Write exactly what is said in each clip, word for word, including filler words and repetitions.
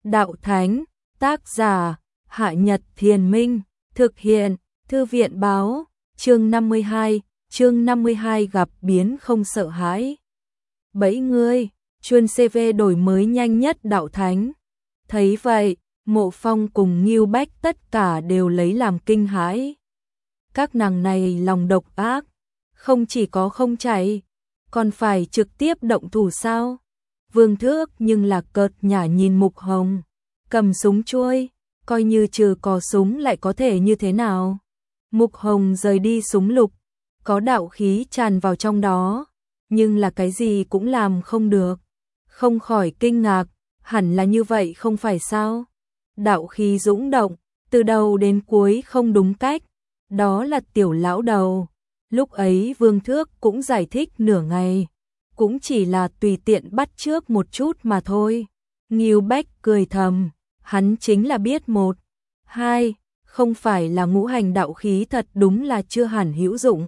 Đạo Thánh, tác giả, Hạ Nhật Thiền Minh, thực hiện, Thư viện báo, chương năm mươi hai, chương năm mươi hai gặp biến không sợ hãi. Bẫy ngươi, chuyên xê vê đổi mới nhanh nhất Đạo Thánh. Thấy vậy, Mộ Phong cùng Ngưu Bách tất cả đều lấy làm kinh hãi. Các nàng này lòng độc ác, không chỉ có không chạy, còn phải trực tiếp động thủ sao? Vương Thước nhưng là cợt nhả nhìn Mục Hồng, cầm súng chuôi, coi như trừ cò súng lại có thể như thế nào? Mục Hồng rời đi súng lục, có đạo khí tràn vào trong đó, nhưng là cái gì cũng làm không được. Không khỏi kinh ngạc, hẳn là như vậy không phải sao? Đạo khí dũng động, từ đầu đến cuối không đúng cách, đó là tiểu lão đầu. Lúc ấy Vương Thước cũng giải thích nửa ngày, cũng chỉ là tùy tiện bắt chước một chút mà thôi. Ngưu Bách cười thầm, hắn chính là biết một, hai, không phải là ngũ hành đạo khí thật đúng là chưa hẳn hữu dụng.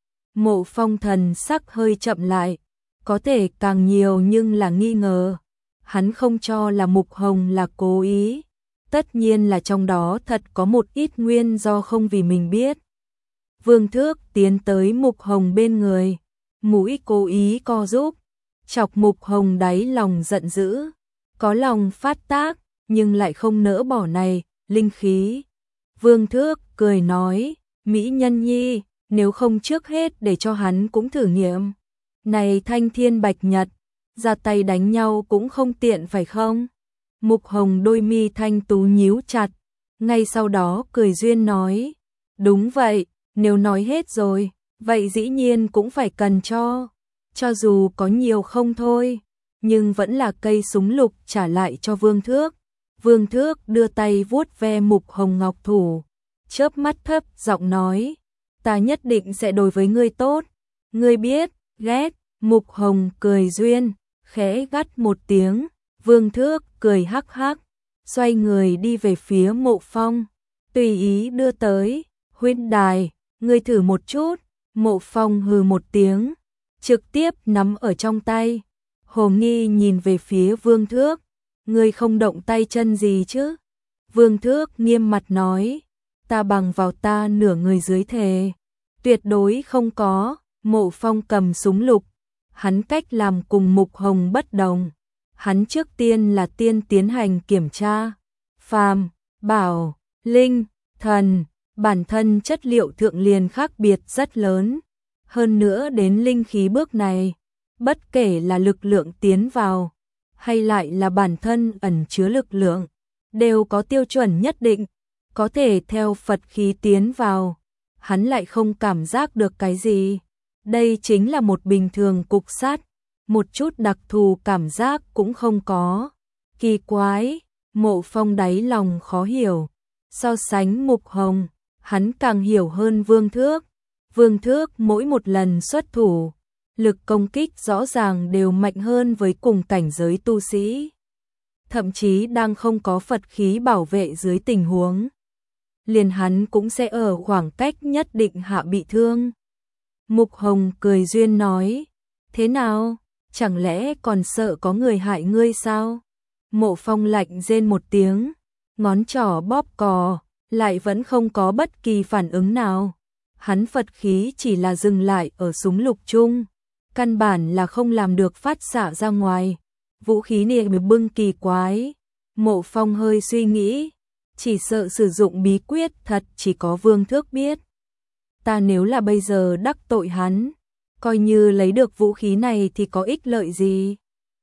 Mộ Phong thần sắc hơi chậm lại, có thể càng nhiều nhưng là nghi ngờ. Hắn không cho là Mục Hồng là cố ý, tất nhiên là trong đó thật có một ít nguyên do không vì mình biết. Vương Thước tiến tới Mục Hồng bên người, mũi cố ý co giúp, chọc Mục Hồng đáy lòng giận dữ, có lòng phát tác, nhưng lại không nỡ bỏ này, linh khí. Vương Thước cười nói, Mỹ Nhân Nhi, nếu không trước hết để cho hắn cũng thử nghiệm. Này Thanh Thiên Bạch Nhật, ra tay đánh nhau cũng không tiện phải không? Mục Hồng đôi mi thanh tú nhíu chặt, ngay sau đó cười duyên nói, đúng vậy, nếu nói hết rồi, vậy dĩ nhiên cũng phải cần cho, cho dù có nhiều không thôi, nhưng vẫn là cây súng lục trả lại cho Vương Thước. Vương Thước đưa tay vuốt ve Mục Hồng ngọc thủ, chớp mắt thấp giọng nói, ta nhất định sẽ đối với ngươi tốt, ngươi biết, ghét. Mục Hồng cười duyên, khẽ gắt một tiếng, Vương Thước cười hắc hắc, xoay người đi về phía Mộ Phong, tùy ý đưa tới, huynh đài, ngươi thử một chút. Mộ Phong hừ một tiếng, trực tiếp nắm ở trong tay. Hồ Nghi nhìn về phía Vương Thước, ngươi không động tay chân gì chứ? Vương Thước nghiêm mặt nói, ta bằng vào ta nửa người dưới thề, tuyệt đối không có. Mộ Phong cầm súng lục, hắn cách làm cùng Mục Hồng bất đồng. Hắn trước tiên là tiên tiến hành kiểm tra, phàm, bảo, linh, thần, bản thân chất liệu thượng liền khác biệt rất lớn. Hơn nữa đến linh khí bước này, bất kể là lực lượng tiến vào, hay lại là bản thân ẩn chứa lực lượng, đều có tiêu chuẩn nhất định, có thể theo Phật khí tiến vào, hắn lại không cảm giác được cái gì. Đây chính là một bình thường cục sắt, một chút đặc thù cảm giác cũng không có. Kỳ quái, Mộ Phong đáy lòng khó hiểu. So sánh Mục Hồng, hắn càng hiểu hơn Vương Thước. Vương Thước mỗi một lần xuất thủ, lực công kích rõ ràng đều mạnh hơn với cùng cảnh giới tu sĩ. Thậm chí đang không có Phật khí bảo vệ dưới tình huống, liền hắn cũng sẽ ở khoảng cách nhất định hạ bị thương. Mục Hồng cười duyên nói, thế nào, chẳng lẽ còn sợ có người hại ngươi sao? Mộ Phong lạnh rên một tiếng, ngón trỏ bóp cò, lại vẫn không có bất kỳ phản ứng nào. Hắn Phật khí chỉ là dừng lại ở súng lục chung, căn bản là không làm được phát xạ ra ngoài. Vũ khí này mới bưng kỳ quái. Mộ Phong hơi suy nghĩ, chỉ sợ sử dụng bí quyết thật chỉ có Vương Thước biết. Ta nếu là bây giờ đắc tội hắn, coi như lấy được vũ khí này thì có ích lợi gì?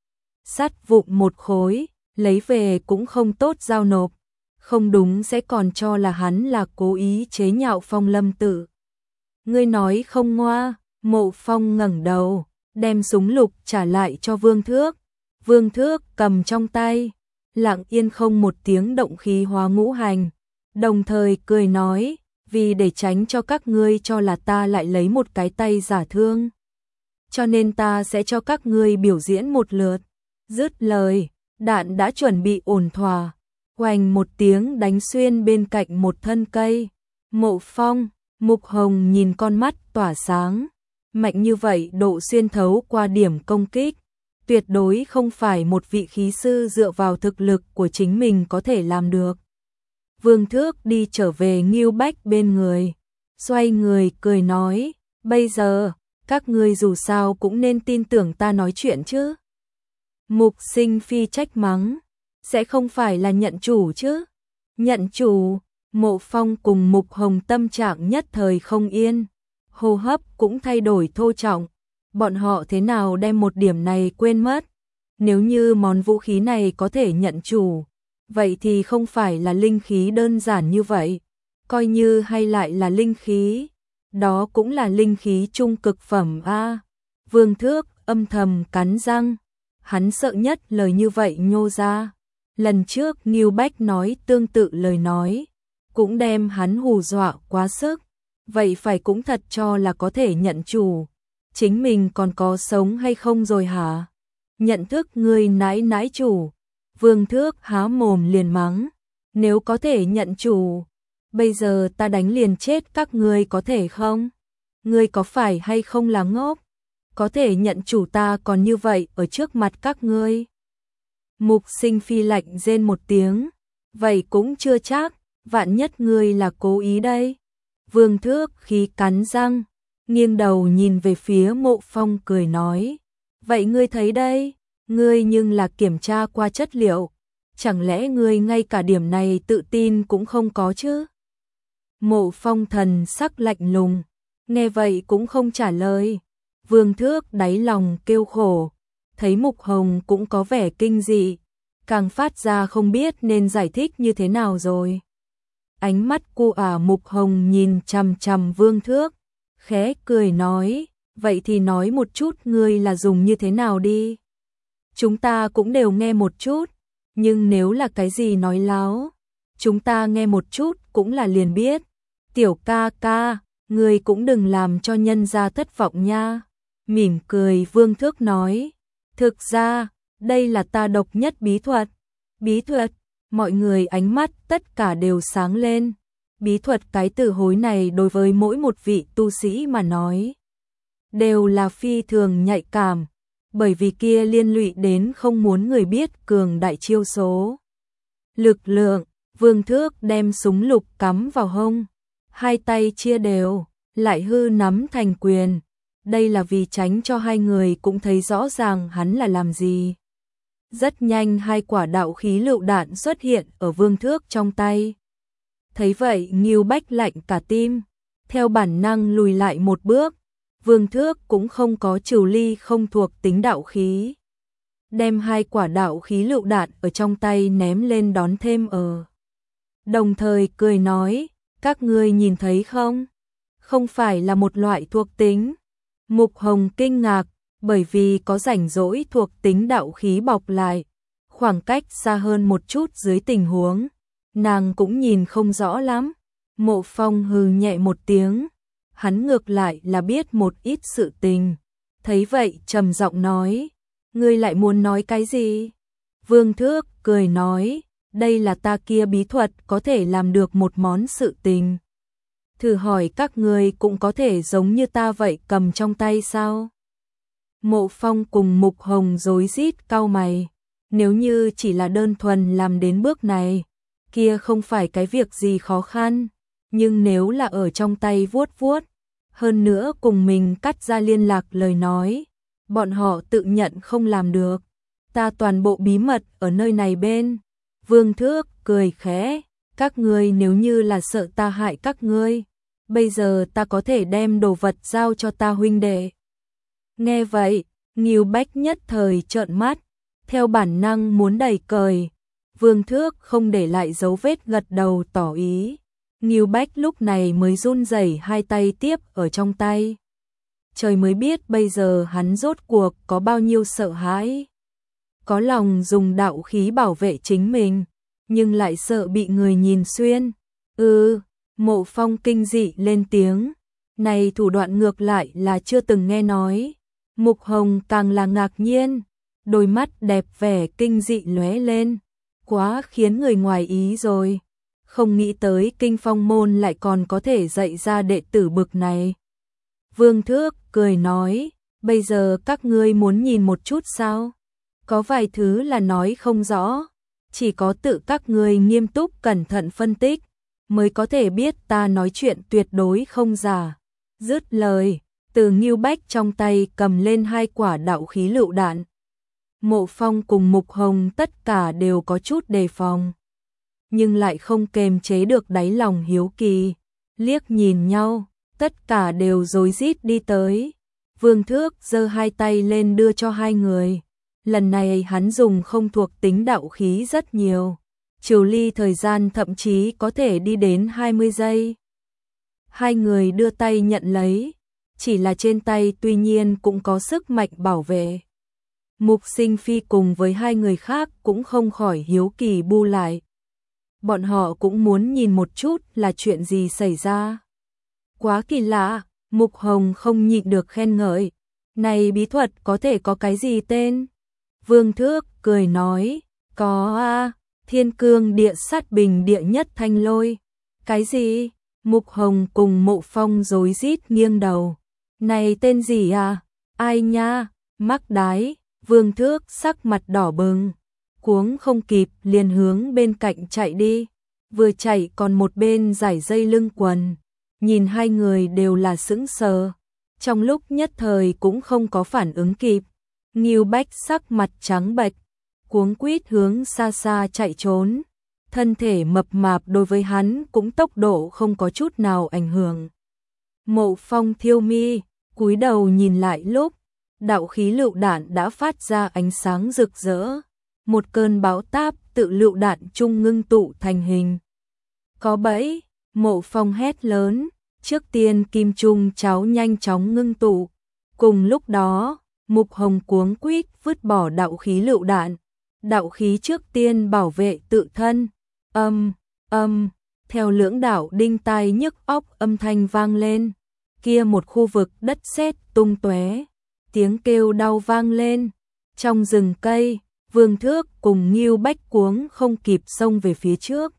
Sắt vụn một khối, lấy về cũng không tốt giao nộp, không đúng sẽ còn cho là hắn là cố ý chế nhạo Phong Lâm Tử. Ngươi nói không ngoa. Mộ Phong ngẩng đầu, đem súng lục trả lại cho Vương Thước. Vương Thước cầm trong tay, lặng yên không một tiếng động khí hóa ngũ hành, đồng thời cười nói, vì để tránh cho các ngươi cho là ta lại lấy một cái tay giả thương, cho nên ta sẽ cho các ngươi biểu diễn một lượt. Dứt lời, đạn đã chuẩn bị ổn thỏa, oành một tiếng đánh xuyên bên cạnh một thân cây. Mộ Phong, Mục Hồng nhìn con mắt tỏa sáng, mạnh như vậy độ xuyên thấu qua điểm công kích, tuyệt đối không phải một vị khí sư dựa vào thực lực của chính mình có thể làm được. Vương Thước đi trở về Ngưu Bách bên người, xoay người cười nói, bây giờ, các ngươi dù sao cũng nên tin tưởng ta nói chuyện chứ. Mục Sinh Phi trách mắng, sẽ không phải là nhận chủ chứ? Nhận chủ, Mộ Phong cùng Mục Hồng tâm trạng nhất thời không yên, hô hấp cũng thay đổi thô trọng, bọn họ thế nào đem một điểm này quên mất? Nếu như món vũ khí này có thể nhận chủ, vậy thì không phải là linh khí đơn giản như vậy, coi như hay lại là linh khí, đó cũng là linh khí trung cực phẩm a. Vương Thước âm thầm cắn răng, hắn sợ nhất lời như vậy nhô ra. Lần trước Ngưu Bách nói tương tự lời nói, cũng đem hắn hù dọa quá sức, vậy phải cũng thật cho là có thể nhận chủ, chính mình còn có sống hay không rồi hả? Nhận thức người nãi nãi chủ. Vương Thước há mồm liền mắng, nếu có thể nhận chủ, bây giờ ta đánh liền chết các ngươi có thể không? Ngươi có phải hay không là ngốc? Có thể nhận chủ ta còn như vậy ở trước mặt các ngươi. Mục Sinh Phi lạnh rên một tiếng, vậy cũng chưa chắc, vạn nhất ngươi là cố ý đây. Vương Thước khí cắn răng, nghiêng đầu nhìn về phía Mộ Phong cười nói, vậy ngươi thấy đây, ngươi nhưng là kiểm tra qua chất liệu, chẳng lẽ ngươi ngay cả điểm này tự tin cũng không có chứ? Mộ Phong thần sắc lạnh lùng, nghe vậy cũng không trả lời. Vương Thước đáy lòng kêu khổ, thấy Mục Hồng cũng có vẻ kinh dị, càng phát ra không biết nên giải thích như thế nào rồi. Ánh mắt cu ả Mục Hồng nhìn chằm chằm Vương Thước, khẽ cười nói, vậy thì nói một chút ngươi là dùng như thế nào đi. Chúng ta cũng đều nghe một chút, nhưng nếu là cái gì nói láo, chúng ta nghe một chút cũng là liền biết. Tiểu ca ca, ngươi cũng đừng làm cho nhân gia thất vọng nha. Mỉm cười Vương Thước nói, thực ra, đây là ta độc nhất bí thuật. Bí thuật, mọi người ánh mắt tất cả đều sáng lên. Bí thuật cái từ hối này đối với mỗi một vị tu sĩ mà nói, đều là phi thường nhạy cảm, bởi vì kia liên lụy đến không muốn người biết cường đại chiêu số. Lực lượng, Vương Thước đem súng lục cắm vào hông, hai tay chia đều, lại hư nắm thành quyền. Đây là vì tránh cho hai người cũng thấy rõ ràng hắn là làm gì. Rất nhanh hai quả đạo khí lựu đạn xuất hiện ở Vương Thước trong tay. Thấy vậy Ngưu Bách lạnh cả tim, theo bản năng lùi lại một bước. Vương Thước cũng không có trừ ly không thuộc tính đạo khí, đem hai quả đạo khí lựu đạn ở trong tay ném lên đón thêm ở. Đồng thời cười nói, các ngươi nhìn thấy không? Không phải là một loại thuộc tính. Mục Hồng kinh ngạc, bởi vì có rảnh rỗi thuộc tính đạo khí bọc lại, khoảng cách xa hơn một chút dưới tình huống, nàng cũng nhìn không rõ lắm. Mộ Phong hừ nhẹ một tiếng, hắn ngược lại là biết một ít sự tình, thấy vậy trầm giọng nói, ngươi lại muốn nói cái gì? Vương Thước cười nói, đây là ta kia bí thuật có thể làm được một món sự tình. Thử hỏi các ngươi cũng có thể giống như ta vậy cầm trong tay sao? Mộ Phong cùng Mục Hồng rối rít cau mày, nếu như chỉ là đơn thuần làm đến bước này, kia không phải cái việc gì khó khăn, nhưng nếu là ở trong tay vuốt vuốt, hơn nữa cùng mình cắt ra liên lạc lời nói, bọn họ tự nhận không làm được. Ta toàn bộ bí mật ở nơi này bên. Vương Thước cười khẽ, các ngươi nếu như là sợ ta hại các ngươi, bây giờ ta có thể đem đồ vật giao cho ta huynh đệ. Nghe vậy, Ngưu Bách nhất thời trợn mắt, theo bản năng muốn đẩy cời. Vương Thước không để lại dấu vết gật đầu tỏ ý. Ngưu Bách lúc này mới run rẩy hai tay tiếp ở trong tay. Trời mới biết bây giờ hắn rốt cuộc có bao nhiêu sợ hãi. Có lòng dùng đạo khí bảo vệ chính mình, nhưng lại sợ bị người nhìn xuyên. Ừ, Mộ Phong kinh dị lên tiếng. Này thủ đoạn ngược lại là chưa từng nghe nói. Mục Hồng càng là ngạc nhiên, đôi mắt đẹp vẻ kinh dị lóe lên. Quá khiến người ngoài ý rồi. Không nghĩ tới Kinh Phong môn lại còn có thể dạy ra đệ tử bực này. Vương Thước cười nói, bây giờ các ngươi muốn nhìn một chút sao? có vài thứ là nói không rõ, chỉ có tự các ngươi nghiêm túc cẩn thận phân tích, mới có thể biết ta nói chuyện tuyệt đối không giả. Dứt lời, Từ Ngưu Bách trong tay cầm lên hai quả đạo khí lựu đạn. Mộ Phong cùng Mục Hồng tất cả đều có chút đề phòng, nhưng lại không kềm chế được đáy lòng hiếu kỳ, liếc nhìn nhau, tất cả đều rối rít đi tới. Vương Thước giơ hai tay lên đưa cho hai người. Lần này hắn dùng không thuộc tính đạo khí rất nhiều, trừ ly thời gian thậm chí có thể đi đến hai mươi giây. Hai người đưa tay nhận lấy, chỉ là trên tay tuy nhiên cũng có sức mạnh bảo vệ. Mục Sinh Phi cùng với hai người khác cũng không khỏi hiếu kỳ bu lại. Bọn họ cũng muốn nhìn một chút là chuyện gì xảy ra. Quá kỳ lạ, Mục Hồng không nhịn được khen ngợi. Này bí thuật có thể có cái gì tên? Vương Thước cười nói, có a, Thiên Cương Địa Sát Bình Địa Nhất Thanh Lôi. Cái gì? Mục Hồng cùng Mộ Phong rối rít nghiêng đầu. Này tên gì à? Ai nha? Mắc đái. Vương Thước sắc mặt đỏ bừng, cuống không kịp liền hướng bên cạnh chạy đi, vừa chạy còn một bên giải dây lưng quần. Nhìn hai người đều là sững sờ, trong lúc nhất thời cũng không có phản ứng kịp. Ngưu Bách sắc mặt trắng bệch, cuống quýt hướng xa xa chạy trốn. Thân thể mập mạp đối với hắn cũng tốc độ không có chút nào ảnh hưởng. Mộ Phong thiêu mi, cúi đầu nhìn lại lúc, đạo khí lựu đạn đã phát ra ánh sáng rực rỡ. Một cơn bão táp tự lựu đạn chung ngưng tụ thành hình. Có bẫy, Mộ Phong hét lớn, trước tiên kim trung cháo nhanh chóng ngưng tụ. Cùng lúc đó, Mục Hồng cuống quýt vứt bỏ đạo khí lựu đạn. Đạo khí trước tiên bảo vệ tự thân. Âm, âm, theo lưỡng đạo đinh tai nhức óc âm thanh vang lên. Kia một khu vực đất sét tung tóe, tiếng kêu đau vang lên. Trong rừng cây, Vương Thước cùng Ngưu Bách cuống không kịp xông về phía trước.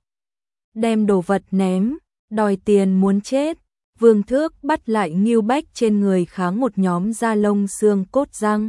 Đem đồ vật ném, đòi tiền muốn chết. Vương Thước bắt lại Ngưu Bách trên người kháng một nhóm da lông xương cốt răng.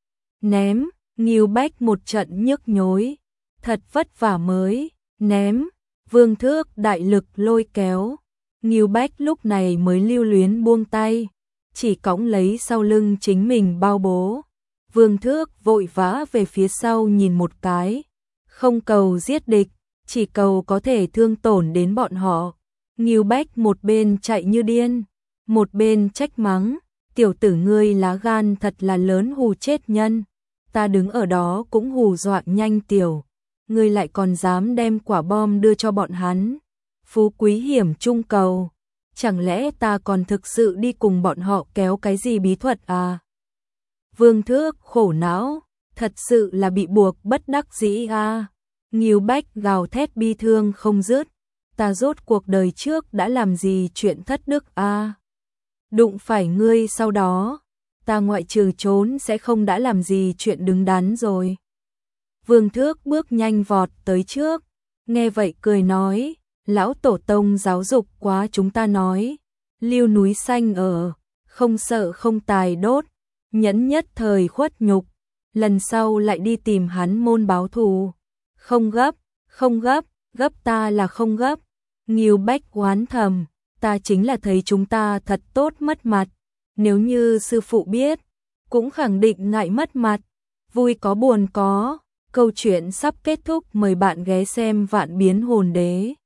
Ném, Ngưu Bách một trận nhức nhối. Thật vất vả mới, ném. Vương Thước đại lực lôi kéo. Ngưu Bách lúc này mới lưu luyến buông tay, chỉ cõng lấy sau lưng chính mình bao bố. Vương Thước vội vã về phía sau nhìn một cái, không cầu giết địch, chỉ cầu có thể thương tổn đến bọn họ. Ngưu Bách một bên chạy như điên, một bên trách mắng, tiểu tử ngươi lá gan thật là lớn hù chết nhân, ta đứng ở đó cũng hù dọa nhanh tiểu, ngươi lại còn dám đem quả bom đưa cho bọn hắn. Phú quý hiểm trung cầu, chẳng lẽ ta còn thực sự đi cùng bọn họ kéo cái gì bí thuật à? Vương Thước khổ não, thật sự là bị buộc bất đắc dĩ à? Ngưu Bách gào thét bi thương không dứt, ta rốt cuộc đời trước đã làm gì chuyện thất đức à? Đụng phải ngươi sau đó, ta ngoại trừ trốn sẽ không đã làm gì chuyện đứng đắn rồi. Vương Thước bước nhanh vọt tới trước, nghe vậy cười nói, lão tổ tông giáo dục quá chúng ta nói, lưu núi xanh ở, không sợ không tài đốt, nhẫn nhất thời khuất nhục, lần sau lại đi tìm hắn môn báo thù. Không gấp, không gấp, gấp ta là không gấp. Ngưu Bách oán thầm, ta chính là thấy chúng ta thật tốt mất mặt, nếu như sư phụ biết, cũng khẳng định ngại mất mặt. Vui có buồn có, câu chuyện sắp kết thúc, mời bạn ghé xem Vạn Biến Hồn Đế.